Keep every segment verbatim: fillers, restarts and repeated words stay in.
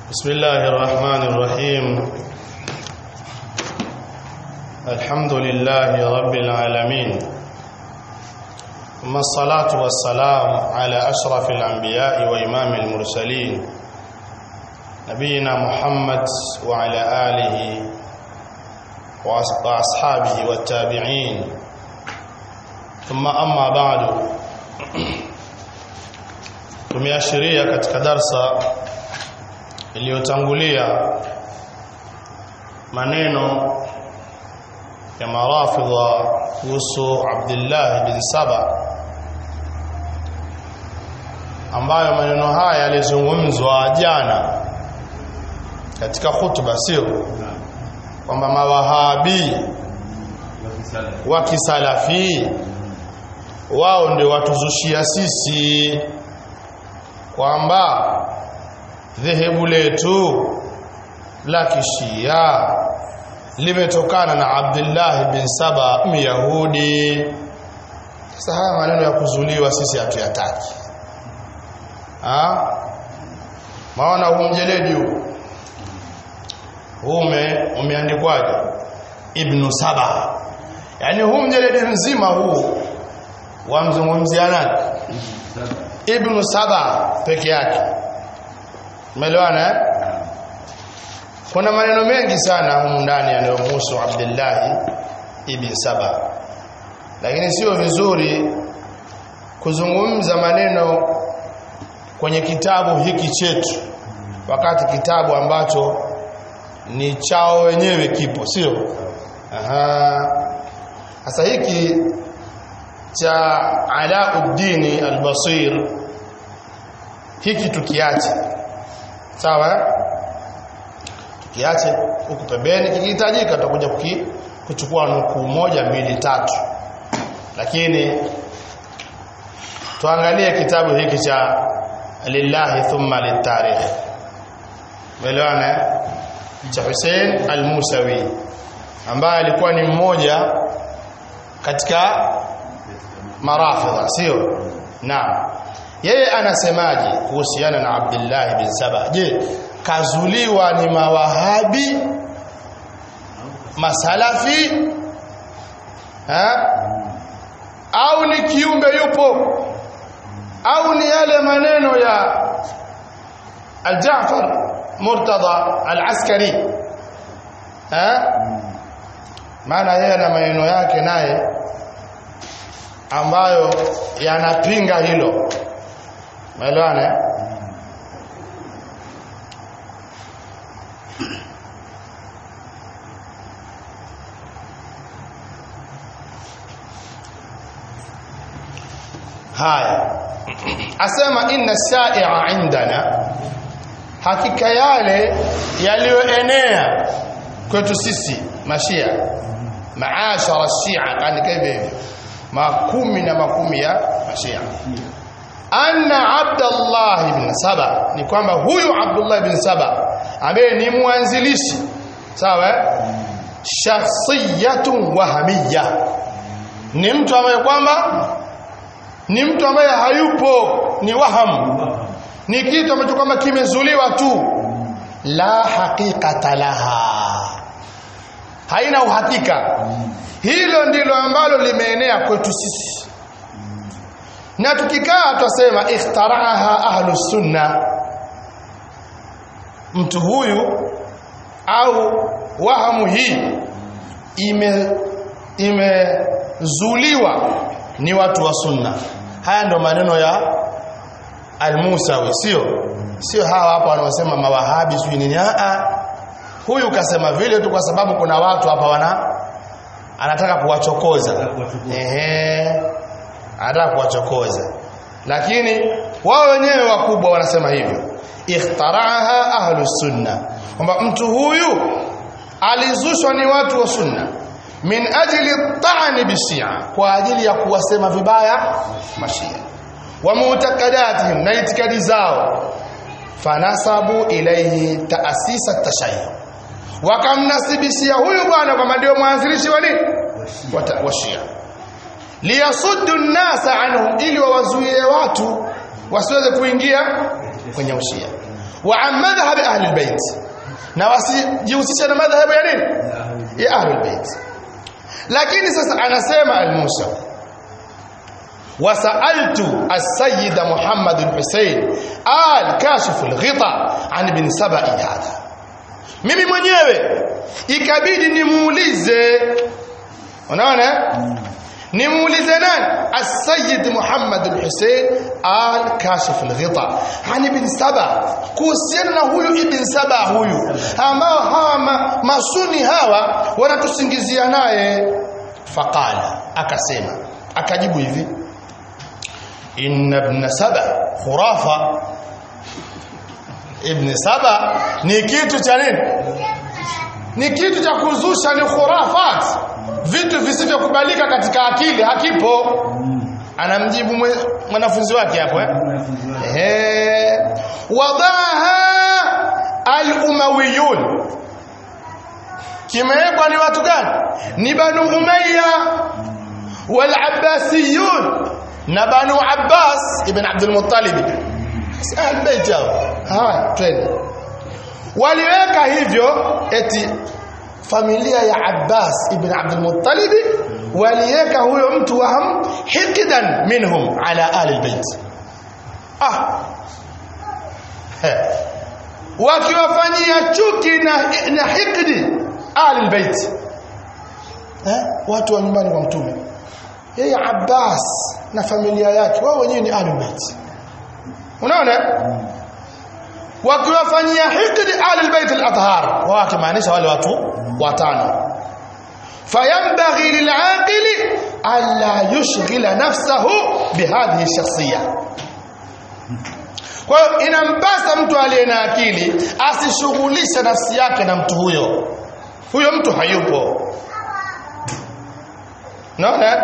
بسم الله الرحمن الرحيم الحمد لله رب العالمين ثم الصلاة والسلام على أشرف الأنبياء وإمام المرسلين نبينا محمد وعلى آله وأصحابه والتابعين ثم أما بعد tumeashiria katika darsa iliyotangulia maneno ya marafidha kuhusu Abdullah bin Saba, ambayo maneno haya yalizungumzwa jana katika hutuba, sio kwamba mawahabi wa kisalafi wao ndio watuzushia sisi kwamba dhehebu letu la kishia limetokana na Abdullah bin Saba Myahudi. Sasa haya maneno ya kuzuliwa sisi hatuyataki. Ah? Maana huu mjeledi huu ume umeandikwaje? Ibn Saba. Yaani huu mjeledi mzima huu wamzungumzia nani? Ibn Saba peke yake. Umeelewana? Kuna maneno mengi sana humu ndani yanayomhusu Abdullah ibn Saba, lakini sio vizuri kuzungumza maneno kwenye kitabu hiki chetu wakati kitabu ambacho ni chao wenyewe kipo, sio? Aha. Sasa hiki cha Alauddin al-Basir hiki tukiache, sawa? Tukiache huko pembeni, kikihitajika tutakuja kuchukua nukuu moja mbili tatu, lakini tuangalie kitabu hiki cha Lillahi thumma litarikh, Melewana cha Hussein al-Musawi, ambaye alikuwa ni mmoja katika marafidha, sio? Naam. Yeye anasemaje kuhusiana na Abdullah bin Saba? Je, kazuliwa ni mawahabi, masalafi, ha? Au ni kiumbe yupo, au ni yale maneno ya Al-Ja'far Murtada Al-Askari, ha? Maana yeye na maneno yake naye ambayo yanapinga hilo. Umeelewana? Haya, asema inna sa'i'a indana, hakika yale yaliyoenea kwetu sisi mashia, maashara shia, kaandika hivi makumi na makumi ya mashia, anna Abdullah ibn Saba, ni kwamba huyu Abdullah ibn Saba ambaye ni mwanzilishi, sawa, shakhsiyatun wahamiyya, ni mtu ambaye kwamba ni mtu ambaye hayupo, ni waham, ni kitu ambacho kwamba kimezuliwa tu, la haqiqata laha, haina uhakika. Hilo ndilo ambalo limeenea kwetu sisi, na tukikaa tutasema ikhtaraha ahlus sunna, mtu huyu au wahamu hii ime imezuliwa ni watu wa sunna. Haya ndo maneno ya Al-Musawi, sio sio hawa hapa wanaosema mawahabi sio nini. A, huyu kasema vile tu kwa sababu kuna watu hapa wana anataka kuwachokoza. Ehe, anataka kuwachokoza, lakini wao wenyewe wakubwa wanasema hivyo, ikhtaraha ahlus sunna, kwamba mtu huyu alizushwa ni watu wa sunna, min ajli ta'ani bishia, kwa ajili ya kuwasema vibaya mashia, wa mu'taqadatihim, na itikadi zao, fanasabu ilayhi ta'asisa tashayyu, wakamnasibishia huyu bwana kama ndio mwanzilishi wa nini wa shia, liyasuddu an-nasa anhum, ili wawazuie watu wasiweze kuingia kwenye ushia. wa an madhhab ahli albayt, na wasijihusisha na madhhabu ya nini ya ahli albayt. Lakini sasa anasema al-Musawi, وسألت السيد محمد الحسين آل كاشف الغطاء عن ابن سبأ هذا. mimi mwenyewe ikabidi nimuulize, unaona, nimuulize nani? السيد محمد الحسين آل كاشف الغطاء عن ابن سبأ, kuhusiana na huyu ibn Saba, huyu ambao hawa masuni hawa wanatusingizia naye. Faqala, akasema, akajibu hivi, inna ibn Saba khurafa. Ibn Saba ni kitu cha nini? Ni kitu cha kuzusha, ni khurafat, vitu visivyokubalika katika akili, hakipo. Anamjibu mwanafunzi wake hapo eh eh wadaha al-umawiyun, kimewekwa ni watu gani? Ni Banu Umayya wal Abbasiyun, na Banu Abbas ibn Abdul Muttalib, Ahl Bait hao. Haya, twende. Waliweka hivyo eti familia ya Abbas ibn Abdul Muttalib, waliweka huyo mtu waham hikidan minhum ala ahli albayt. Ah, wakiwafanyia chuki na na hikdi ahli albayt, eh, watu wa nyumbani kwa mtume. Yeye Abbas na familia yake wao wenyewe ni ahli albayt, unaona, wakiwafanyia hikdi ahli albayt al-athhar, wakimaanisha wale watu watano. Fayambaghi lil'aqili alla yushghila nafsahu bihadhihi shakhsiyya, kwa hiyo inampasa mtu aliye na akili asishughulishe nafsi yake na mtu huyo. Huyo mtu hayupo, naona.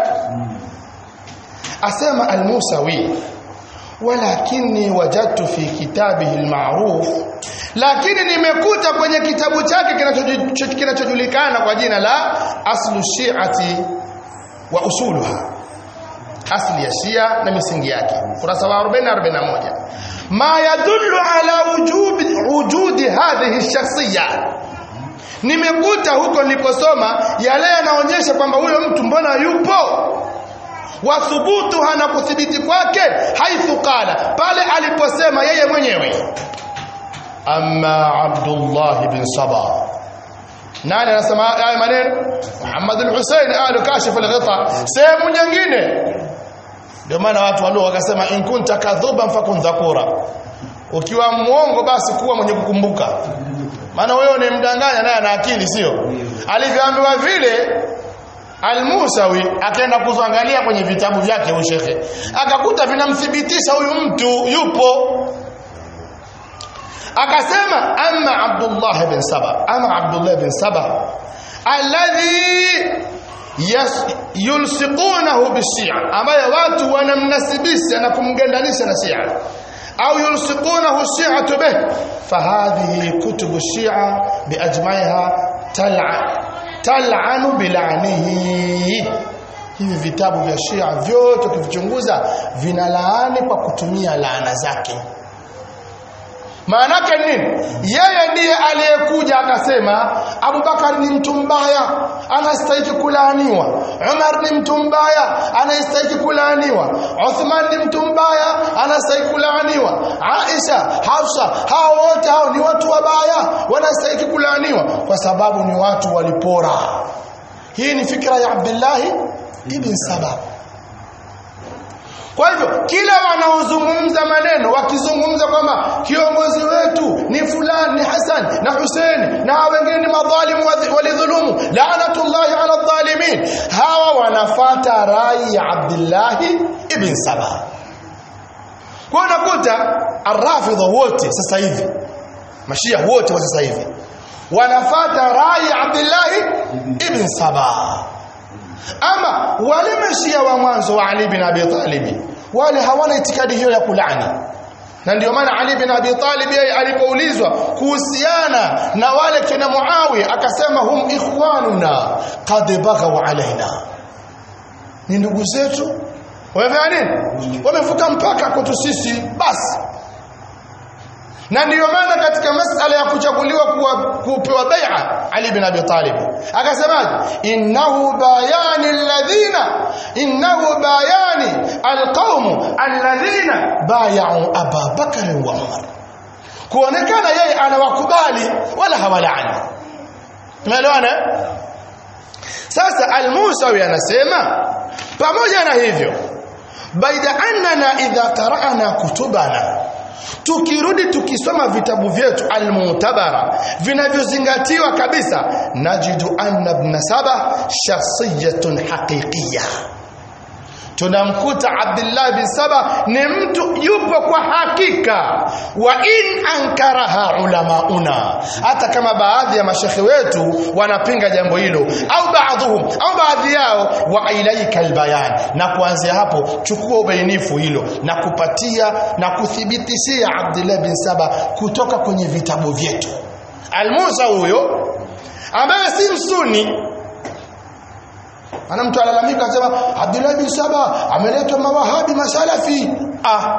Asema al-Musawi, walakini wajadtu fi kitabihi al-ma'ruf, lakini nimekuta kwenye kitabu chake kinachojulikana kwa jina la Aslu Shi'ati wa Usuluha, asli ya Shia na misingi yake, kurasa wa arobaini na arobaini na moja, ma yadullu ala wujudi wujudi hadhihi shakhsiyya. Nimekuta huko niliposoma yale yanaonyesha kwamba huyo mtu mbona yupo, wa thubutu hana kuthibiti kwake, haithu qala, pale aliposema yeye mwenyewe, amma Abdullah ibn Saba. Nani anasema haya maneno? Muhammad al-Husayn Al Kashif al-Ghita. Sehemu nyingine, ndio maana watu walio wakasema, in kunta kadhuban fakun dhakura, ukiwa muongo basi kuwa mwenye kukumbuka, maana wewe ni mdanganya naye ana akili, sio? Alivyoambiwa vile, Al-Musawi akaenda kuangalia kwenye vitabu vyake huyo shekhe, akakuta vinamthibitisha huyu mtu yupo. Akasema, amma Abdullah ibn Saba, ama Abdullah ibn Saba alladhi yulsiqunahu bishia, ambaye watu wanamnasibisha na kumgandanisha na Shia, au yulsiqunahu shi'atu bih, fahadhihi kutubu Shia biajmaiha tal'a tal'anu bil'anihi. Hivi vitabu vya Shia vyote ukivichunguza vinalaani kwa kutumia laana zake. Maana yake nini? Yeye ndiye aliyekuja akasema Abu Bakar ni mtu mbaya, anastahili kulaaniwa. Umar ni mtu mbaya, anastahili kulaaniwa. Uthman ni mtu mbaya, anastahili kulaaniwa. Aisha, Hafsa, hao wote hao ni watu wabaya, wanastahili kulaaniwa kwa sababu ni watu walipora. Hii ni fikra ya Abdullah ibn Saba. Kwa hivyo kila wanaozungumza maneno, wakizungumza kwamba kiongozi wetu ni fulani, ni Hassan na Hussein na wengine ni madhalimu walidhulumu, la'natullahi ala dhalimin, hawa wanafata rai ya Abdullah ibn Saba. Kwa unakuta Ar-Rafidha wote sasa hivi, Mashia wote wa sasa hivi wanafata rai ya Abdullah ibn Saba. Ama wale Mashia wa mwanzo wa Ali bin Abi Talib, wale hawana itikadi hiyo ya kulani, na ndio maana Ali bin Abi Talib yeye alipoulizwa kuhusiana na wale kina Muawiya akasema, hum ikhwanuna qad baghaw alaina, ni ndugu zetu, wamefanya nini? Wamevuka mpaka kwetu sisi. Basi Na ndiyo maana katika masala ya kuchaguliwa kuwa kupewa bai'a Ali bin Abi Talib akasema innahu bayani alladhina innahu bayani alqawm alladhina bay'u Abu Bakr wa Umar, kuonekana yeye anawakubali wala hawalaani. Tumeelewana? Sasa al-Musawi anasema pamoja na hivyo, baida annana idha qara'na kutubana, tukirudi tukisoma vitabu vyetu almutabara vinavyozingatiwa kabisa, najidu anna ibn Saba shakhsiyatun haqiqiyya, tunamkuta Abdullah bin Saba ni mtu yupo kwa hakika. Wa in ankaraha ulamauna, hata kama baadhi ya mashekhi wetu wanapinga jambo hilo, au baadhuhum au baadhi yao, wa ilaika albayan, na kuanzia hapo chukua ubainifu hilo na kupatia na kuthibitishia Abdullah bin Saba kutoka kwenye vitabu vyetu. Al-Musa huyo ambaye si msuni, ana mtu alalamika anasema Abdullah bin Saba ameletwa mawahabi masalafi. Ah,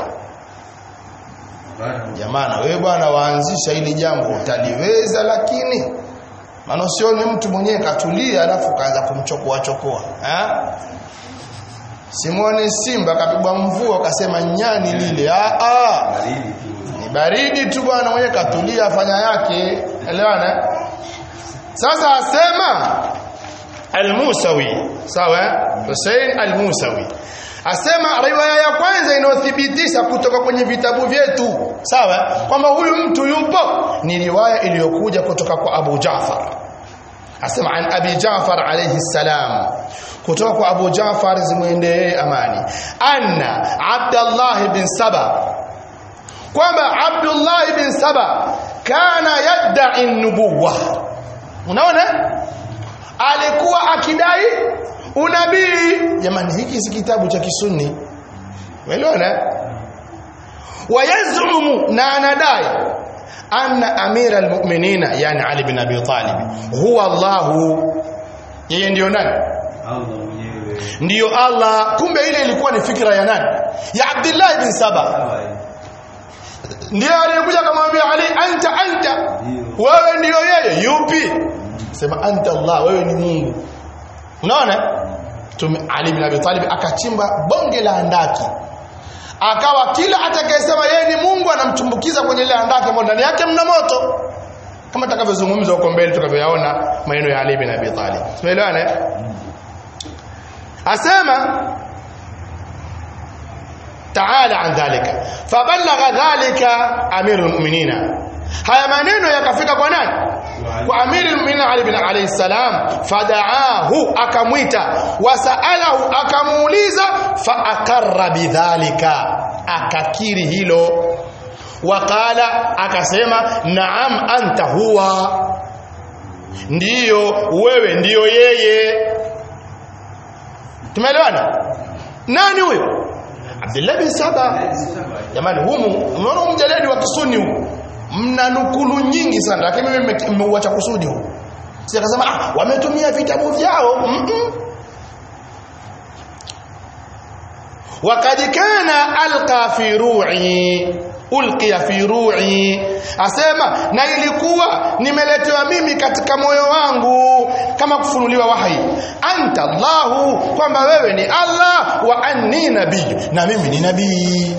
jamani wewe bwana waanzisha hili jambo utaliweza, lakini maana sio ni mtu mwenyewe katulia alafu kaanza kumchokoa chokoa. Eh, Simone Simba kapigwa mvua akasema nyani lile. Ah ah, ni baridi tu bwana, mwenyewe katulia afanya yake. Elewana? Sasa asema Al-Musawi, sawa? Hussein Al-Musawi asema riwaya ya kwanza inayothibitisha kutoka kwenye vitabu vyetu, sawa, kwamba huyu mtu yupo, ni riwaya iliyokuja kutoka kwa Abu Jaafar. Asema an Abi Jaafar alayhi salam, kutoka kwa Abu Jaafar zimwendee amani, anna Abdullah bin Saba, kwamba Abdullah bin Saba kana yadda'i an-nubuwah. Unaona, alikuwa akidai unabii. Jamani, hiki si kitabu cha kisunni, unaona? Wayazumu, na anadai anna amira almu'minina, yani Ali bin Abi Talib, huwa Allahu, yeye ndio nani? Allah mwenyewe, ndio Allah. Kumbe ile ilikuwa ni fikra ya nani? Ya Abdullah bin Saba. Ndio aliyekuja kumwambia Ali, anta anta, wewe ndio yeye. Yupi? Sema anta Allah, wewe ni Mungu. Unaona? Tume Ali bin Abi Talib akachimba bonge la andaki, akawa kila atakayesema yeye ni Mungu anamtumbukiza kwenye ile andaki ambapo ndani yake mna moto, kama tutakavyozungumza huko mbele tutakavyoyaona maneno ya Ali bin Abi Talib. Tumeelewana? Asema taala an dhalika faballagha dhalika amirul mu'minina, haya maneno yakafika kwa nani? Kwa amirul mu'minin Ali bin alayhi salam. Fadaahu, akamwita, wasaalahu, akamuuliza, fa akarra bidhalika, akakiri hilo. Waqala, akasema naam anta huwa, ndiyo wewe, ndiyo yeye. Tumeelewana? Nani huyo? Abdullah bin Saba. Jamani, humu unaona mjaledi wa kisuni huu mna nukulu nyingi sana, lakini mimi nimeuacha kusudi huu. Sasa akasema ah, wametumia vitabu vyao. Mm -mm. Waqad kana alqa fi ru'i, ulqiya fi ru'i, asema na ilikuwa nimeletewa mimi katika moyo wangu kama kufunuliwa wahi, anta Allahu, kwamba wewe ni Allah, wa anni nabii, na mimi ni nabii.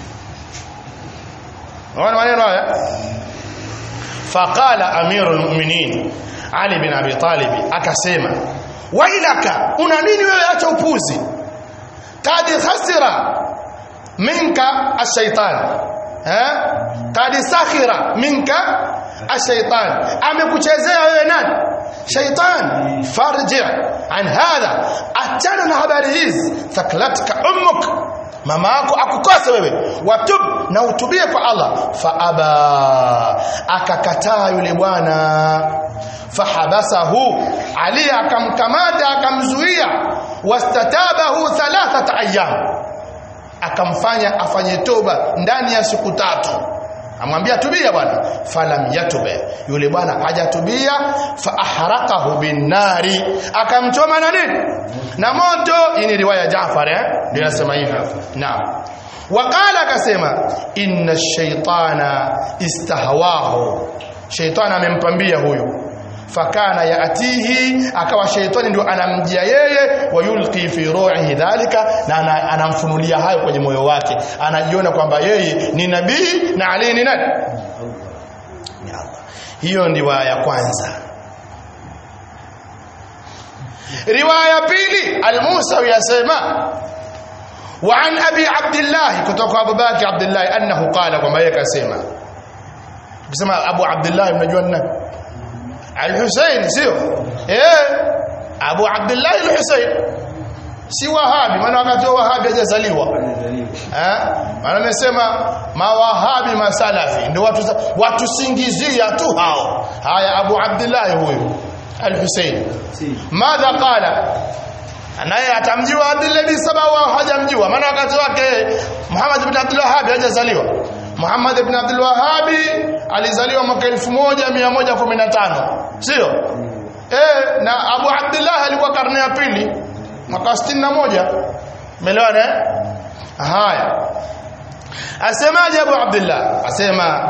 Unaona maneno haya? Faqala amirul mu'minin Ali bin Abi Talib akasema, wailaka, una nini wewe, acha upuzi. Qad khasira minka ash-shaytan, eh, qad sakhira minka ash-shaytan, amekuchezea wewe nani? Shaytan. Farji an hadha, achana na habari hizi. Thaklatka ummuk, mama yako akukose wewe. Watub, na utubie kwa Allah. Faaba, akakataa yule bwana. Fahabasahu, Ali akamkamata akamzuia. Wastatabahu thalathat ayyam, akamfanya afanye toba ndani ya siku tatu. amwambia tubia bwana, falam yatube, yule bwana hajatubia, fa ahraqahu bin nari, akamchoma na nini, na moto. Hii ni riwaya Jaafar eh ndio nasema hivi. Naam. Wakala akasema inna ash-shaytana istahwahu, shaytani amempambia huyu, fakana yaatihi, akawa shaytani ndio anamjia yeye, wayulqi fi ru'ihi dhalika, na anamfunulia hayo kwenye moyo wake, anajiona kwamba yeye ni nabii na Ali ni nani, ni Allah. Hiyo ndio ya kwanza. Riwaya pili, al-Musawi yasema wa an abi Abdullah, kutoka Abu Bakr Abdullah annahu qala, kwamba yeye kasema. Ukisema Abu Abdullah mnajua ni nani? Al-Husayn, sio? Eh, Abu Abdullah al-Husayn si Wahabi, maana wakati wa Wahabi hajazaliwa. Eh? Maana amesema mawahabi masalafi ndio watu watu singizia tu hao. Haya, Abu Abdullah huyu al-Husayn madha qala, anaye atamjua Abdullah bin Saba au hajamjua? Maana wakati wake Muhammad ibn Abdul Wahhab hajazaliwa. Muhammad ibn Abdul Wahhab alizaliwa mwaka elfu moja mia moja kumi na tano, sio? Eh, na Abu Abdullah alikuwa karne ya pili mwaka sitini na moja. Umeelewana eh? Haya, asemaje Abu Abdullah? Asema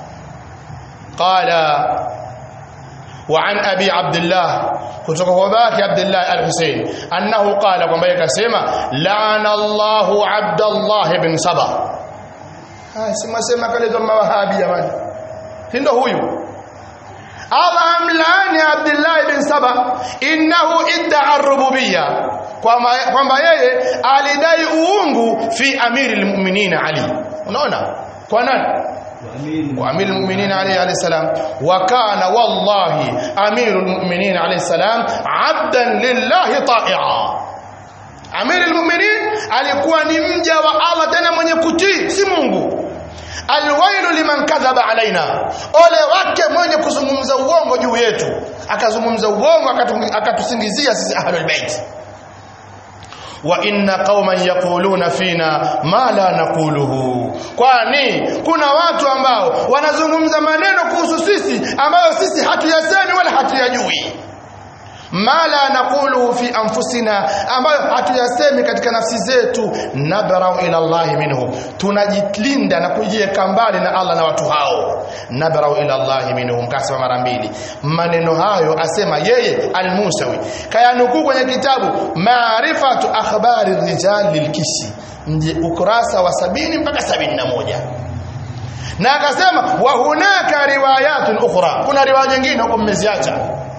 qala wa an abi Abdullah, kutoka kwa baki Abdullah al-Husayn annahu qala, kwamba yeye kasema la'ana Allahu Abdullah ibn Saba. Ah, sema sema kale za mawahabi jamani, ndio huyu. Allah amlaani Abdullah ibn Saba, innahu idda'a ar-rububiyya, kwamba yeye alidai uungu fi amiril mu'minin Ali. Unaona kwa nani? Wa amirul mu'minin Ali alayhi salam. Wa kana wallahi amirul mu'minin alayhi salam abdan lillahi ta'i'a. Amirul mu'minin alikuwa ni mja wa Allah, tena mwenye kutii, si Mungu. Alwailu liman kadhaba alaina, ole wake mwenye kuzungumza uongo juu yetu, akazungumza uongo akatusingizia sisi ahlul bait. Wa inna qauman yaquluna fina ma la naquluhu, kwani kuna watu ambao wanazungumza maneno kuhusu sisi ambayo sisi hatuyasemi wala hatuyajui. Ma la naquluhu fi anfusina, ambayo hatuyasemi katika nafsi zetu. Nabrau ila Allah minhum, tunajilinda na kujiweka mbali na Allah na watu hao. Nabrau ila Allah minhum, kasema mara mbili maneno hayo, asema yeye al-Musawi, kayanukuu kwenye kitabu Maarifatu akhbari rijal lilkisi, nje ukurasa wa sabini mpaka sabini na moja. Na akasema wa hunaka riwayatun ukhra, kuna riwaya nyingine huko mmeziacha.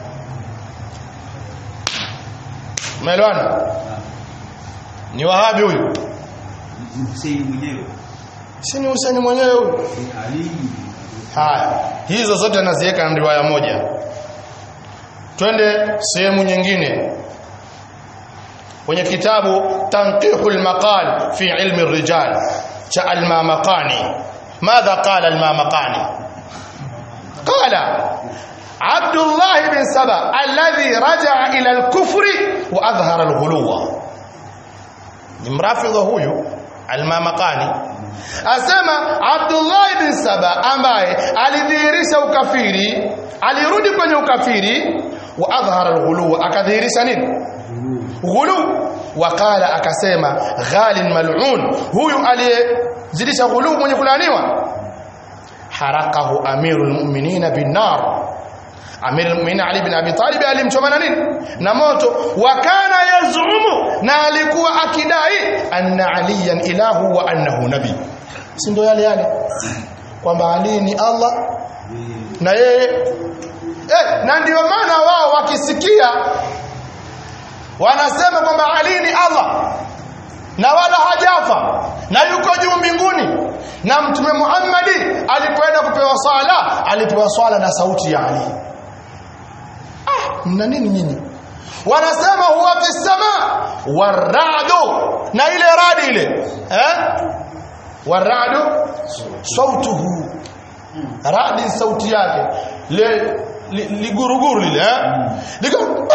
Umeelewana? Ni Wahabi huyu, Hussein mwenyewe, si ni Hussein mwenyewe huyu, Ali. Haya, hizo zote naziweka na riwaya moja. Twende sehemu nyingine kwenye kitabu Tanqihul Maqal fi ilmi ar-rijal cha al-Mamaqani. Madha qala al-Mamaqani? Qala Abdullah ibn Saba alladhi raja'a ila al-kufri wa adhhara al-ghuluwa. Ni mrafidha huyu al-Mamaqani, asema Abdullah ibn Saba ambaye alidhihirisha ukafiri, alirudi kwenye ukafiri, wa adhhara al-ghuluwa, akadhihirisha nini? Ghulu. Wakala akasema ghalin mal'un, huyu aliyezidisha ghulu, mwenye kulaaniwa. Harakahu amirul mu'minin bin nar, Amir al-Mu'minin Ali bin Abi Talib alimchoma na nini? Na moto. Wa kana yazumu, na alikuwa akidai anna aliyan ilahu wa annahu nabi. Si ndio yale yale kwamba Ali ni Allah na yeye eh, na ndio maana wao wakisikia wanasema kwamba Ali ni Allah na wala hajafa na yuko juu mbinguni, na Mtume Muhammad alipoenda kupewa swala, alipewa swala na sauti ya Ali. Mna nini nyinyi? Wanasema huwa fi sama waradu, na ile radi ile eh, waradu sautuhu, radi sauti yake le liguruguru lile eh, liko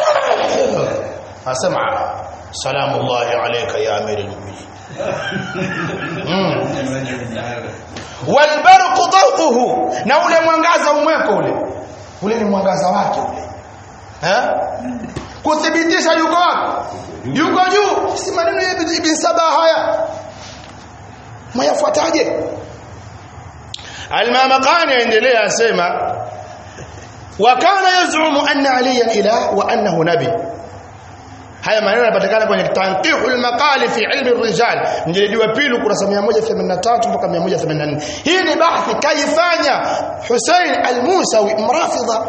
asema salamullahi alayka ya amirul mu'minin. والبرق ضوءه, na ule mwangaza umweko ule ule ni mwangaza wake ule eh kuthibitisha yuko wapi yuko juu si maneno ya Ibn Saba haya mwayafuataje Al-Mamaqani aendelea asema wa kana yazumu anna aliyan ilah wa annahu nabi haya maneno yanapatikana kwenye Tanqihul Maqali fi ilmi ar-rijal mjeledi wa pili kurasa mia moja themanini na tatu mpaka mia moja themanini na nne hii ni bahthi kaifanya Hussein al-Musawi mrafidha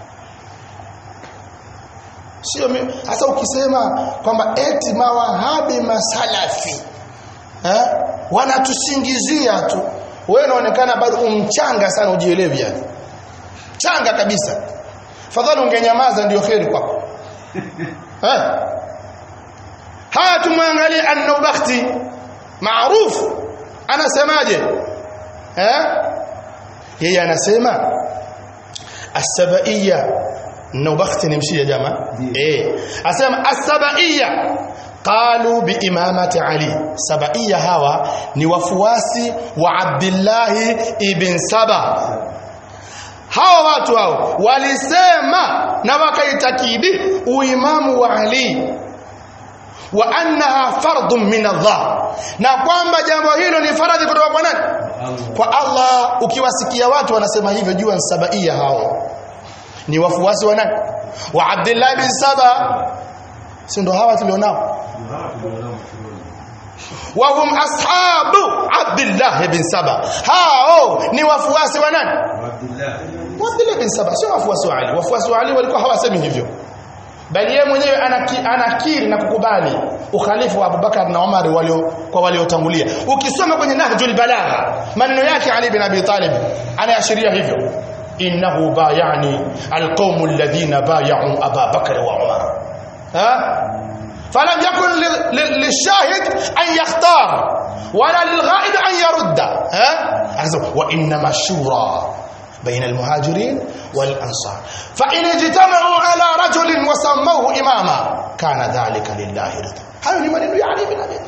sio hasa ukisema kwamba eti mawahabi masalafi eh wanatusingizia tu wewe unaonekana bado umchanga sana ujielewi yani changa kabisa fadhali ungenyamaza ndio kheri kwako eh haya tumwangalie an-Nawabakhti maarufu anasemaje eh yeye anasema as-Sabaiyya Nawabakhti ni mshia jamaa eh asema as-Sabaiyya qalu bi imamati Ali Sabaiyya hawa ni wafuasi wa Abdullah ibn Saba hawa watu hao walisema na wakaitakidi uimamu wa Ali wa annaha fardun min Allah na kwamba jambo hilo ni faradhi kutoka kwa nani kwa Allah ukiwasikia watu wanasema hivyo jua Sabaiyya hao ni wafuasi wa nani wa Abdullah ibn Saba si ndo hawa tulionao wa hum ashabu Abdullah ibn Saba hao ni wafuasi wa nani Abdullah Abdullah ibn Saba sio wafuasi wa Ali wafuasi wa Ali walikuwa hawasemi hivyo bali yeye mwenyewe anakiri na kukubali ukhalifu wa Abubakar na Umar walio kwa waliotangulia ukisoma kwenye Nahjul Balagha maneno yake Ali bin Abi Talib anaashiria hivyo innahu bayani alqawm alladhina bay'u Aba Bakr wa Umar ha falam yakun lishahid an yakhtar wala lilghaib an yarudda ha wa inma shura بين المهاجرين والأنصار فإن اجتمعوا على رجل وسموه إماما كان ذلك لله رضا هذا لمن يعني من أبي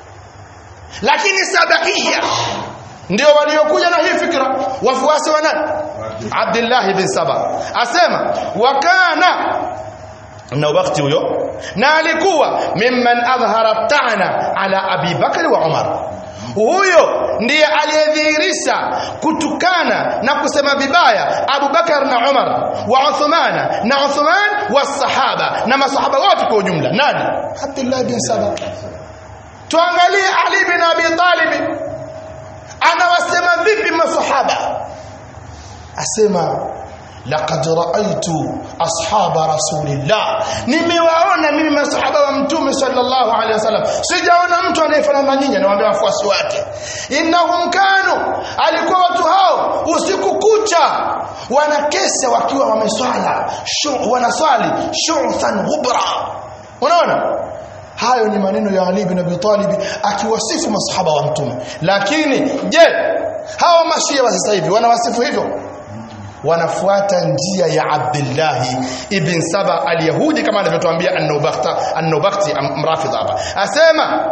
lakini Sabaiyya ndio waliokuja na hii fikra wafuasi wa nani Abdullah ibn Saba asema wakana na wakati huyo na alikuwa mimman adhhara ta'ana ala Abi Bakr wa Umar huyo ndiye aliyedhihirisha kutukana na kusema vibaya Abu Bakar na Umar wa Uthman na Uthman wa sahaba na masahaba wote kwa ujumla nani Abdullah bin Saba tuangalie Ali bin Abi Talib anawasema vipi masahaba asema laqad ra'aytu ashaba rasulillah nimewaona mimi masahaba wa mtume sallallahu alaihi wasallam sijaona mtu anayefanana na nyinyi anawaambia wafuasi wake innahum kanu alikuwa watu hao usiku kucha wanakesha wakiwa wameswala shu wanaswali shu'than ghubra unaona hayo ni maneno ya Ali bin Abi Talib akiwasifu masahaba wa mtume lakini je hao mashia wa sasa hivi wanawasifu hivyo wanafuata njia ya Abdullah ibn Saba al-Yahudi kama anavyotuambia an-Nawabakhti an-Nawabakhti mrafidha hapa asema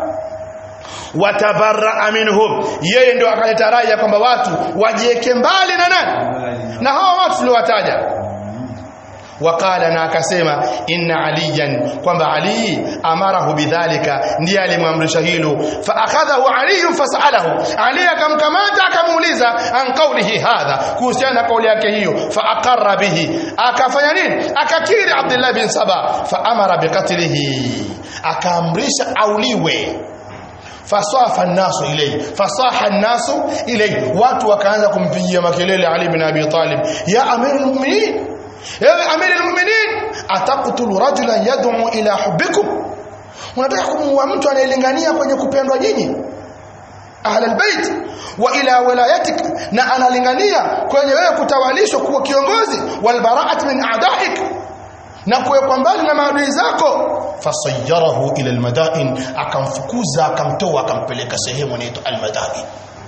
watabarra minhum yeye ndio akaleta rai ya kwamba watu wajieke mbali na nani na hao watu tuliowataja wakala na akasema inna aliyan kwamba Ali amarahu bidhalika ndiye alimwamrisha hilo fa akhadhahu Ali fasalahu Ali akamkamata akamuuliza an qawlihi hadha kuhusiana na kauli yake hiyo fa aqarra bihi akafanya nini akakiri Abdullah bin Saba fa amara biqatlihi akaamrisha auliwe fasafa an-nasu ilayhi fasaha an-nasu ilayhi watu wakaanza kumpigia makelele Ali bin Abi Talib ya amirul mu'minin ewe amiri al-mu'minin ataqtulu rajulan yad'u ila hubbikum unataka kumuua mtu anayelingania kwenye kupendwa nyinyi ahli albayt wa ila walayatik na analingania kwenye wewe kutawalishwa kuwa kiongozi wal bara'at min a'da'ik na kuwekwa mbali na maadui zako fasayyarahu ila almadain akamfukuza akamtoa akampeleka sehemu inaitwa almadain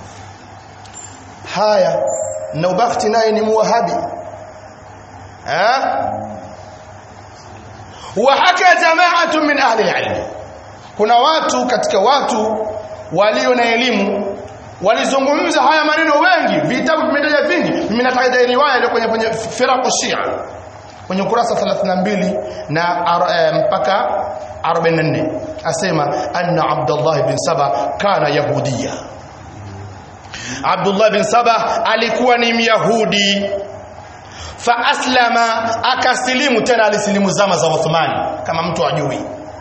haya Nawabakhti naye ni muwahabi ها وحكى جماعه من اهل العلم kuna watu katika watu walio na elimu walizungumza haya maneno wengi vitabu vimetaja vingi mimi nataja riwaya ile kwenye kwenye firaq shia kwenye ukurasa thelathini na mbili na uh, mpaka arobaini na nne asema anna Abdullah ibn Saba kana yahudia. Abdullah ibn Saba alikuwa ni Myahudi, fa aslama, akasilimu, tena alisilimu zama za Uthman kama mtu ajui.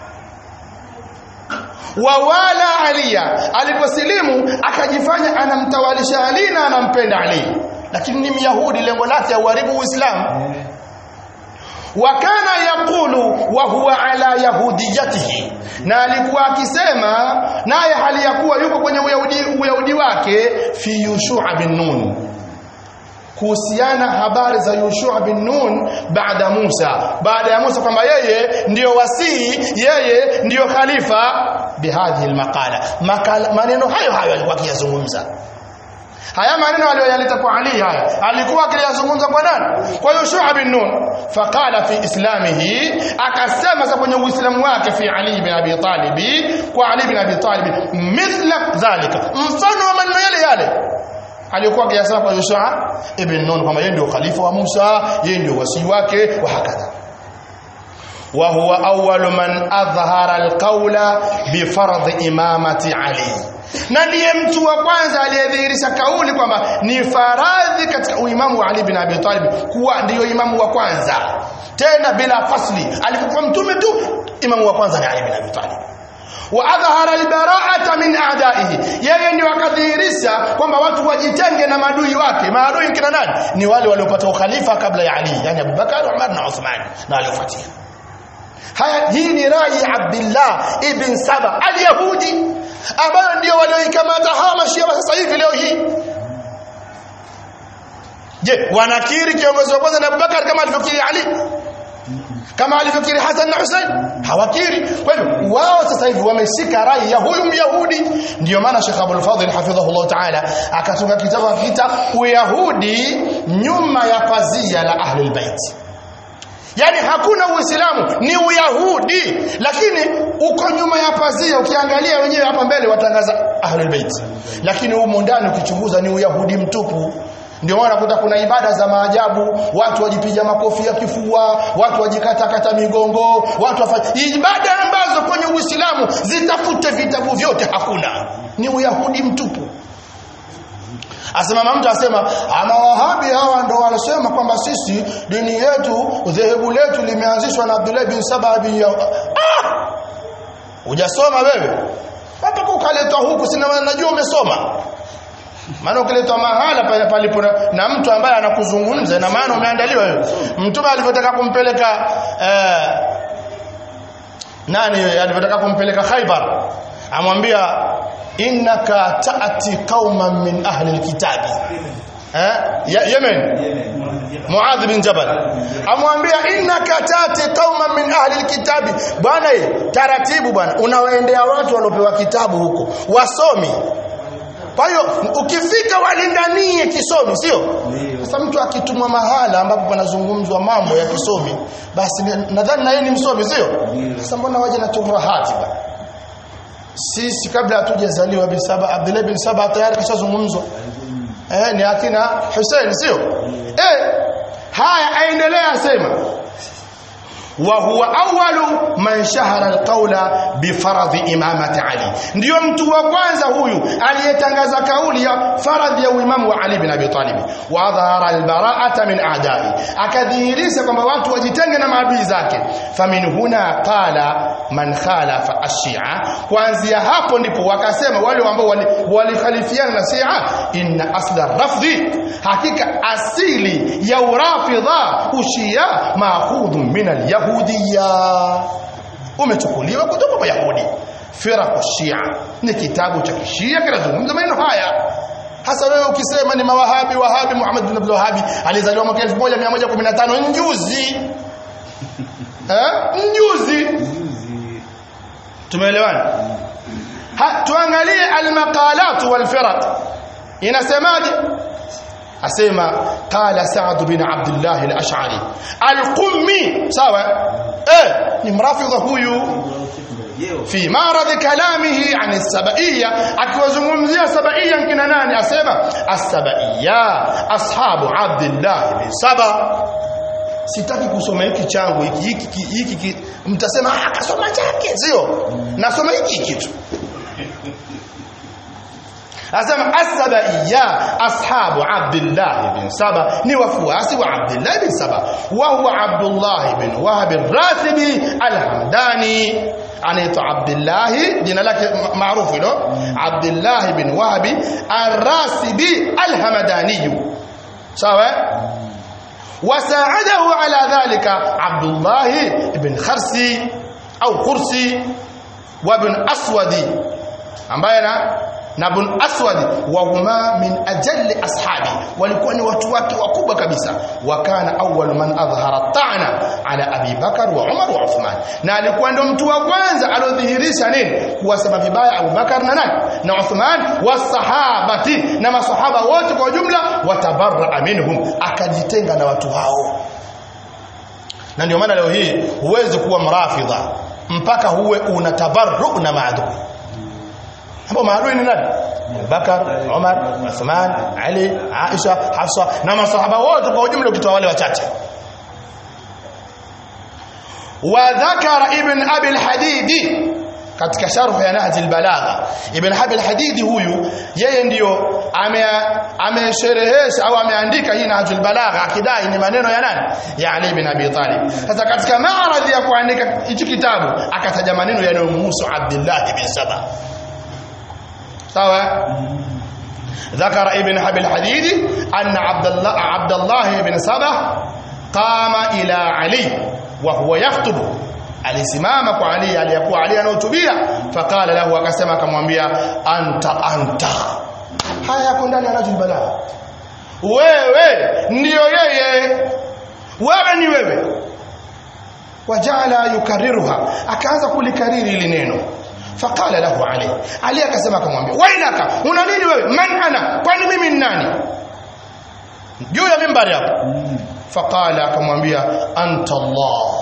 Wa wala aliya, aliposilimu akajifanya anamtawalisha Ali na anampenda Ali, lakini ni Myahudi, lengo lake uharibu Uislamu. Wa kana yaqulu wa huwa ala yahudiyatihi, na alikuwa akisema naye hali ya kuwa yuko kwenye uyahudi, uyahudi wake, fi Yushua bin Nun, kuhusiana habari za Yushua bin Nun baada Musa, baada ya Musa, kwamba yeye ndiyo wasii, yeye ndiyo khalifa. Bihadhi almaqala, makala, maneno hayo hayo alikuwa akiyazungumza. Haya maneno aliyoyaleta kwa Ali, haya alikuwa akiyazungumza kwa nani? Kwa Yushua bin Nun. Faqala fi islamihi, akasema za kwenye uislamu wake, fi Ali bin Abi Talib, kwa Ali bin Abi Talib, mithla dhalika, mfano wa maneno yale yale alikuwa akiyasema kwa Yushua ibn Nun, kwamba yeye ndio khalifa wa Musa, yeye ndio wasii wake, wa hakadha. Wa huwa awwalu man adhhara alqawla bi fardh imamati Ali, na ndiye mtu wa kwanza aliyedhihirisha kauli kwamba ni faradhi katika uimamu wa Ali bin Abi Talib, kuwa ndiyo imamu wa kwanza, tena bila fasli. Alipokuwa mtume tu, imamu wa kwanza ni Ali bin Abi Talib. Wa adhhara albara'ata min a'da'ihi, yeye ndio akadhihirisha kwamba watu wajitenge na maadui wake. Maadui kina nani? Ni wale waliopata ukhalifa kabla ya Ali, yani Abu Bakar, Umar na Uthman na waliofuatia. Haya, hii ni rai ya Abdullah ibn Saba al-Yahudi, ambao ndio walioikamata hawa mashia sasa hivi leo hii. Je, wanakiri kiongozi wa kwanza ni Abu Bakar kama alivyokiri Ali, kama alivyokiri Hassan na Hussein? Hawakiri. Kwa hivyo wao sasa hivi wameshika rai ya huyu Myahudi. Ndio maana Sheikh Abdul Fadhil hafidhahullah ta'ala akatunga kitabu kita Uyahudi nyuma ya pazia la Ahlul Bait. Yani hakuna Uislamu, ni Uyahudi, lakini uko nyuma ya pazia. Ukiangalia wenyewe hapa mbele watangaza Ahlul Bait, lakini humo ndani ukichunguza ni Uyahudi mtupu. Ndio maana kuta kuna ibada za maajabu, watu wajipiga makofi ya kifua, watu wajikata kata migongo, watu wafanya ibada ambazo kwenye Uislamu zitafute vitabu vyote hakuna, ni Uyahudi mtupu. Asema mtu asema ama Wahabi hawa ndio wanasema kwamba sisi dini yetu, dhehebu letu limeanzishwa na Abdullah bin Saba bin ah, hujasoma wewe hata ukaletwa huku, sina najua umesoma. Maana ukiletwa mahala pale palipo na mtu ambaye anakuzungumza, na maana umeandaliwa wewe. Mtume alipotaka kumpeleka eh, nani alipotaka kumpeleka Khaybar, amwambia innaka ta'ti qauman min ahli alkitabi, eh Yemen, Muadh bin Jabal amwambia innaka ta'ti qauman min ahli alkitabi, bwana taratibu bwana, unawaendea watu waliopewa kitabu huko, wasomi. Kwa hiyo ukifika walindanie kisomi, sio? Sasa mtu akitumwa mahala ambapo panazungumzwa mambo ya kisomi, basi nadhani na yeye ni msomi, sio? Sasa mbona waje na tuhurahati bwana? Sisi kabla hatujazaliwa bin Saba, Abdullah bin Saba tayari kashazungumzwa. Eh, ni akina Hussein, sio? Eh, haya aendelea asema wa huwa awwalu man shahara alqawla bi faradhi imamati Ali, ndio mtu wa kwanza huyu aliyetangaza kauli ya faradhi ya uimamu wa Ali bin Abi Talib. Wa adhara albara'ata min a'da'i, akadhihirisha kwamba watu wajitenge na maadui zake. Famin huna qala man khalafa ash-shi'a, kuanzia hapo ndipo wakasema wale ambao walikhalifiana na Shia, inna asla rafdhi, hakika asili ya urafidha ushia ma'khudhun min al Yahudiya, umechukuliwa kutoka kwa Yahudi. Firaq Shia ni kitabu cha Kishia kinazungumza maneno haya. Hasa wewe ukisema ni mawahabi, Wahabi Muhammad bin Abdul Wahhab alizaliwa mwaka elfu moja mia moja kumi na tano, njuzi eh njuzi. Tumeelewana? Tuangalie al-maqalat wal firaq inasemaje. Asema qala Sa'd bin Abdullah al-Ash'ari al-Qummi, sawa eh ni mrafidha huyu fi marad kalamihi an as-sabaiyya, akiwazungumzia sabaiyya kina nani? Asema as-sabaiyya ashabu Abdullah ibn Saba. Sitaki kusoma hiki changu hiki hiki hiki, mtasema ah kasoma chake, sio? Nasoma hiki kitu. Asema as-sabaiyya ashabu Abdullah ibn Saba, ni wafuasi wa Abdullah ibn Saba, wa huwa Abdullah ibn Wahab al-Rasibi al-Hamdani. Anaitwa Abdullah, jina lake maarufu hilo, Abdullah ibn Wahab al-Rasibi al-Hamdani. Sawa? وساعده على ذلك عبد الله بن خرسي أو خرسي وابن أسودي ambaye na ibn Aswad, wa huma min ajalli ashabi, walikuwa ni watu wake wakubwa kabisa. Wa kana awwal man adhhara ta'na ala Abi Bakar wa Umar wa Uthman, na alikuwa ndo mtu wa kwanza alodhihirisha nini, kuwasema vibaya Abu Bakar na nani na Uthman, wasahabati, na masahaba wote kwa jumla, watabarra minhum, akajitenga na watu hao. Na ndio maana leo hii huwezi kuwa mrafidha mpaka huwe unatabarru na maadui. Hapo maadui ni nani? Bakar, Umar, Uthman, Ali, Aisha, Hafsa, na masahaba wote kwa ujumla ukitoa wale wachache. Wa dhakara ibn Abi al-Hadidi katika sharh ya Nahj al-Balagha. Ibn Abi al-Hadidi huyu yeye ndio amesherehesha au ameandika hii Nahj al-Balagha, akidai ni maneno ya nani? Ya Ali ibn Abi Talib. Sasa katika maaradhi ya kuandika hichi kitabu akataja maneno yanayomhusu Abdullah ibn Saba. sawa. ذكر ابن حبي الحديدي أن عبد الله عبد الله بن سبا قام إلى علي وهو يخطب. alisimama kwa Ali, aliyekuwa Ali anahutubia, faqala lahu, akasema akamwambia, anta anta. Haya yako ndani ya Nahjul Balagha. Wewe ndio yeye, wewe ni wewe. Wajala yukarriruha, akaanza kulikariri ile neno. Faqala lahu Ali, Ali akasema akamwambia, wailaka, una nini wewe? Man ana, kwani mimi ni nani? Juu ya mimbari hapo. Faqala akamwambia, anta Allah.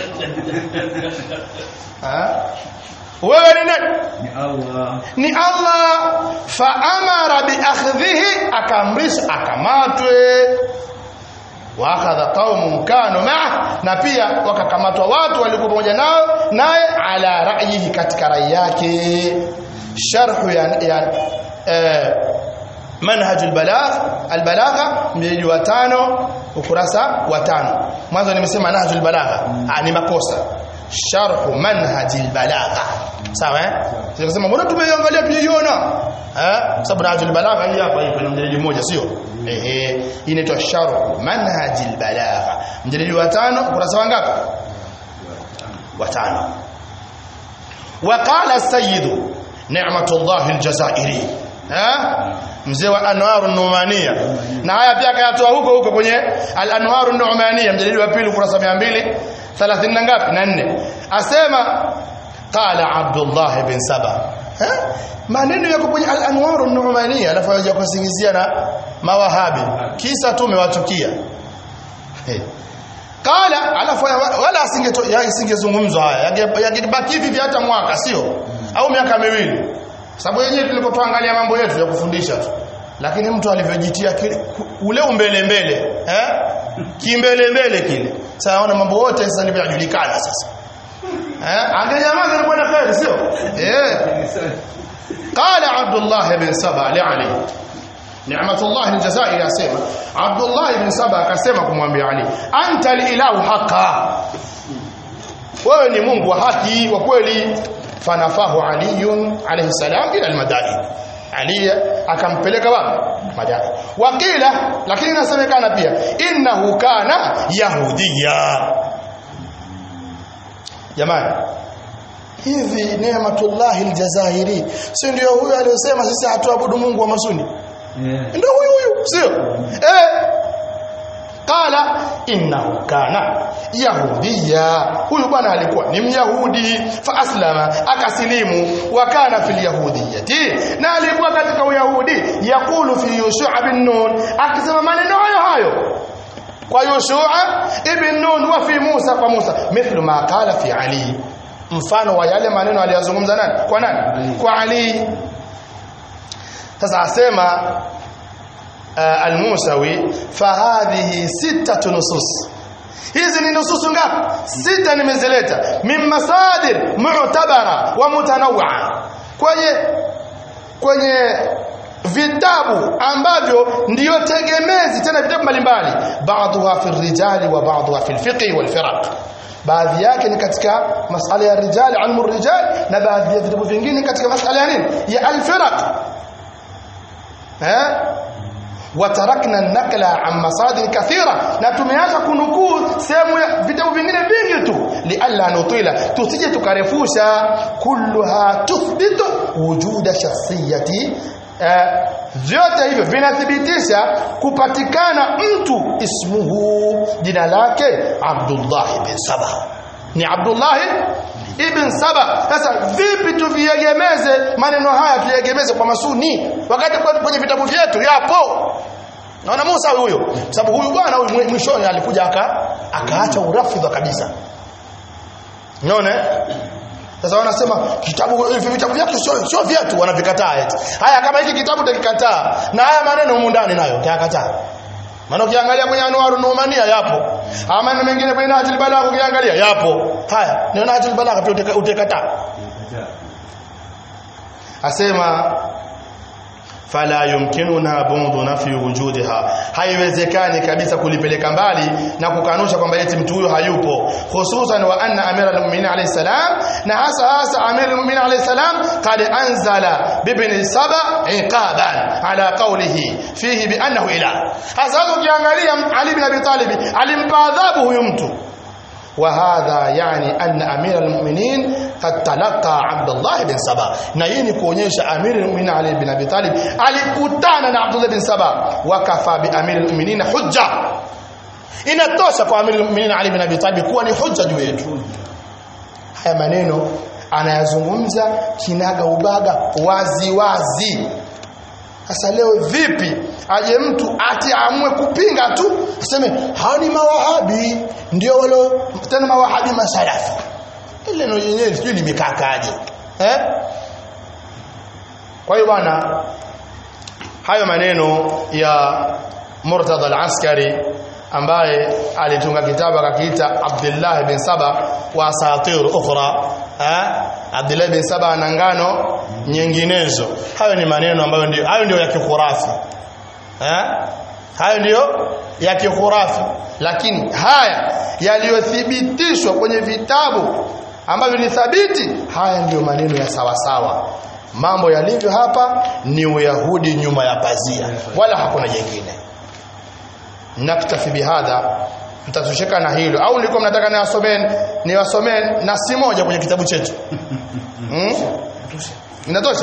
Ha? Wewe ni nani? Ni Allah. Ni Allah. Fa amara bi akhdhihi, akamrisha akamatwe. Wa akhadha qaumun kanu ma'a, na pia wakakamatwa watu walikuwa pamoja nao naye, ala ra'yihi, katika rai yake. Sharh ya, ya eh, Manhaj al-Balagha al-Balagha mjiji wa tano ukurasa wa tano. Mwanzo nimesema Nahj al-Balagha, ah, ni makosa. Sharh Manhaj al-Balagha, sawa eh? Tunasema mbona tumeangalia tuiona eh, sababu Nahj al-Balagha hii hapa hii kwenye mjiji mmoja, sio ehe. Hii inaitwa Sharh Manhaj al-Balagha, mjiji wa tano ukurasa wangapi? Wa tano. Waqala as-Sayyid Ni'matullah al-Jazairi, eh, mzee wa Anwar an-Numaniya, na haya pia akayatoa huko huko kwenye al-Anwar an-Numaniya mjadili wa pili ukurasa mia mbili thelathini na ngapi na nne. Asema qala Abdullah ibn Saba, eh, maneno yako kwenye al-Anwar an-Numaniya, alafu yaje kusingizia na mawahabi, kisa tu umewatukia. Eh, qala, alafu wala asingeto isingezungumzwa haya, yangebaki hivi hata mwaka, sio au miaka miwili, sababu yenyewe tulipotuangalia mambo yetu ya kufundisha tu. Lakini mtu alivyojitia ule umbele mbele, eh, kimbele mbele kile, sasa ona mambo yote sasa nimejulikana sasa, eh, angenyamaza ni bwana kheri, sio eh. Qala Abdullah ibn Saba li Ali, Ni'matullah al-Jazairi asema, Abdullah ibn Saba akasema kumwambia Ali, anta al-ilahu haqa, wewe ni Mungu wa haki wa kweli. Fanafahu Ali alayhi salam ila al-Madain, Ali akampeleka wapi? Madain. Wakila, lakini inasemekana pia innahu kana yahudiya. Jamani, hivi Ni'matullah al-Jazairi si ndio huyo aliyosema sisi hatuabudu Mungu wa Masuni? Yeah. Ndio huyo huyo, sio eh? Qala innahu kana yahudiya, huyu bwana alikuwa ni myahudi. Fa aslama, akasilimu. Wa kana fil yahudiyati, na alikuwa katika uyahudi. Yaqulu fi Yusha bin Nun, akisema maneno hayo hayo kwa Yusha ibn Nun, wa fi Musa kwa Musa, mithlu ma qala fi Ali, mfano wa yale maneno aliyozungumza nani kwa nani kwa Ali. Sasa asema uh, al-Musawi fahadhihi sittatu nusus, hizi ni nususu ngapi? Sita nimezileta, min masadir mu'tabara wa mutanawwa, kwenye kwenye vitabu ambavyo ndio tegemezi, tena vitabu mbalimbali, baadhiha fi rijali wa baadhiha fi al-fiqh wal firaq, baadhi yake ni katika masala ya rijali, ilmu rijal, na baadhi ya vitabu vingine katika masala ya nini ya al-firaq. eh watarakna nakla an masadir kathira, na tumeacha kunukuu sehemu ya vitabu vingine vingi tu, lialla nutila, tusije tukarefusha. Kulluha tuthbitu wujuda shakhsiyati, eh vyote hivyo vinathibitisha kupatikana mtu ismuhu, jina lake Abdullah ibn Saba, ni Abdullah ibn Saba. Sasa vipi tuviegemeze maneno haya, tuyegemeze kwa masuni wakati kwenye vitabu vyetu yapo? Naona Musa huyo, sababu huyu bwana huyu mwishoni alikuja aka akaacha urafidha kabisa. Unaona? Sasa wanasema kitabu hivi vitabu vyake sio sio vyetu, wanavikataa eti. Haya, kama hiki kitabu takikataa na haya maneno humu ndani nayo takakataa. Maana ukiangalia kwenye Anwarun Numania yapo. Haya maneno mengine kwenye Nahjul Balagha ukiangalia yapo. Haya, ni Nahjul Balagha pia utakataa. Asema fala yumkinuna bundu nafi wujudiha, haiwezekani kabisa kulipeleka mbali na kukanusha kwamba eti mtu huyo hayupo, hususan wa anna amira al-mu'minin alayhi salam, na hasa hasa amira al-mu'minin alayhi salam qad anzala bibni Saba iqaban ala qawlihi fihi bi annahu ilah. Hasa ukiangalia Ali ibn Abi Talib alimpa adhabu huyu mtu, وهذا يعني أن أمير المؤمنين قد تلقى عبد الله بن سبا، na hii ni kuonyesha Amir al-Mu'minin Ali bin Abi Talib alikutana na Abdullah bin Saba. Wakafa bi Amir al-Mu'minin hujja, inatosha kwa Amir al-Mu'minin Ali bin Abi Talib kuwa ni hujja juu yetu. Haya maneno anayazungumza kinaga ubaga wazi wazi. Sasa leo vipi aje mtu ati amue kupinga tu, aseme hao ni mawahabi, ndio wale tena mawahabi masalafi, ile ndio yenyewe sio limekakaje eh? Kwa hiyo bwana, hayo maneno ya Murtadha al-Askari ambaye alitunga kitabu akakiita Abdullah bin Saba wa asatir ukhra, eh Abdullah bin Saba na ngano nyinginezo. Hayo ni maneno ambayo ndio hayo ndio ya kikhurafi, eh hayo ndio ya kikhurafi. Lakini haya yaliyothibitishwa kwenye vitabu ambavyo ni thabiti, haya ndio maneno ya sawa sawa. Mambo yalivyo hapa ni uyahudi nyuma ya pazia, wala hakuna jingine. Naktafi bihadha, mtatosheka na hilo au niko mnataka niwasomeni niwasomeni na si moja kwenye kitabu chetu? Hmm? Inatosha?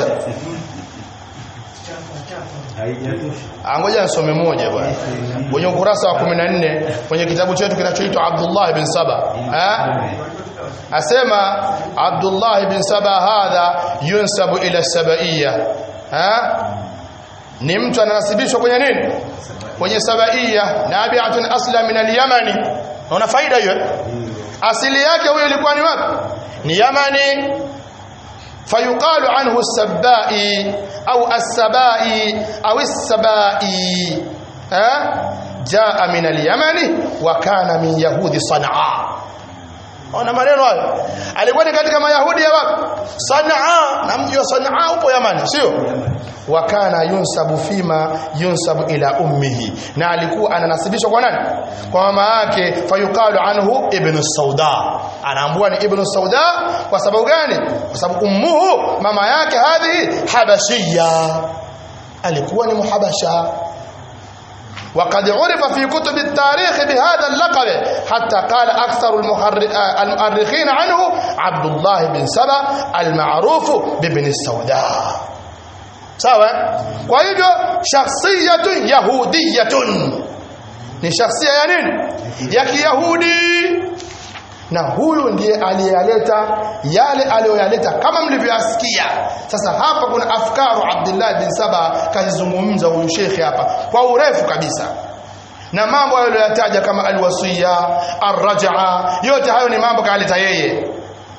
Haijatosha. Ngoja nisome moja bwana. Kwenye ukurasa wa kumi na nne kwenye kitabu chetu kinachoitwa Abdullah ibn Saba. Eh? Asema Abdullah ibn Saba hadha yunsabu ila sabaiyya. Eh? Ni mtu ananasibishwa kwenye nini? Kwenye sabaiyya, nabi'atun asla min al-Yamani. Unaona faida hiyo? Asili yake huyo ilikuwa ni wapi? Ni Yamani. Fayuqalu anhu as-Sabai au as-Sabai au as-Sabai. Eh? Jaa min al-Yamani wa kana min yahudi Sanaa. Ona maneno hayo. Alikuwa ni katika mayahudi ya wapi? Sanaa, na mji wa Sanaa upo Yamani, sio? Wa kana yunsabu fima yunsabu ila ummihi, na alikuwa ananasibishwa kwa nani? Kwa mama yake. Fayuqalu anhu ibn Sauda, anaambua ni ibn Sauda. Kwa sababu gani? Kwa sababu ummuhu, mama yake, hadhi habashia, alikuwa ni muhabasha. وقد عرف في كتب التاريخ بهذا اللقب حتى قال أكثر المؤرخين عنه عبد الله بن سبا المعروف بابن السوداء. سواء. kwa hivyo shakhsiyatun yahudiyatun, ni shakhsia ya nini? Ya kiyahudi. Na huyu ndiye aliyaleta yale aliyoyaleta kama mlivyoasikia. Sasa hapa kuna afkaru Abdullah bin Saba kazizungumza huyu shekhi hapa kwa urefu kabisa, na mambo aliyoyataja kama alwasiya, arraj'a, yote hayo ni mambo kaleta yeye.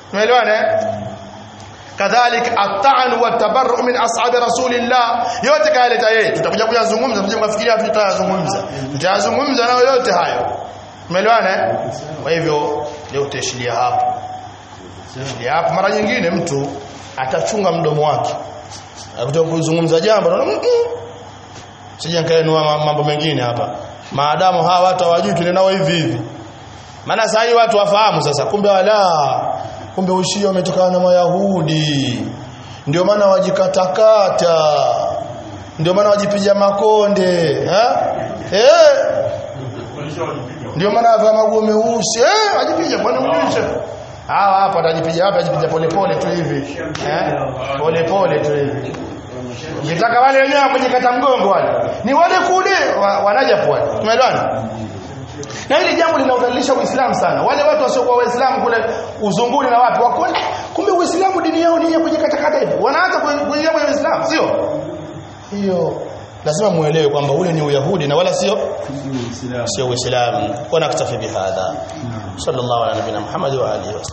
Umeelewana? Kadhalik at-ta'n wa at-tabarru' min ashabi rasulillah, yote kaeleta yeye. Tutakuja kuyazungumza, mje mkafikiria tutayazungumza. Tutayazungumza na yote hayo. Umeelewana? Kwa hivyo leo tutashilia hapo. Tutashilia hapo. Mara nyingine mtu atachunga mdomo wake. Akitoka kuzungumza jambo na sije nikaenua mambo mengine hapa. Maadamu hawa watu hawajui tunenao hivi hivi. Maana sasa hivi watu wafahamu sasa, kumbe wala kumbe ushia umetokana na Wayahudi. Ndio maana wajikatakata. Ndio maana wajipiga makonde, eh? Eh. Ndio maana ava maguo meusi, eh, wajipiga kwani ujuisha. Hawa hapa watajipiga hapa, wajipiga pole pole tu hivi. Eh? Pole pole tu hivi. Ukitaka wale wenyewe kujikata mgongo wale. Ni wale kule wanaja pwani. Tumeelewana? Na hili jambo linaudhalilisha Uislamu sana. Wale watu wasiokuwa Waislamu kule uzunguni na wapi wako, kumbe Uislamu dini yao ni ya kujikatakata hivi. Wanaanza kuingia kwenye Uislamu, sio? Hiyo lazima muelewe kwamba ule ni Uyahudi na wala sio sio Uislamu. Wa naktafi bihadha. Sallallahu ala nabina Muhammad wa alihi wa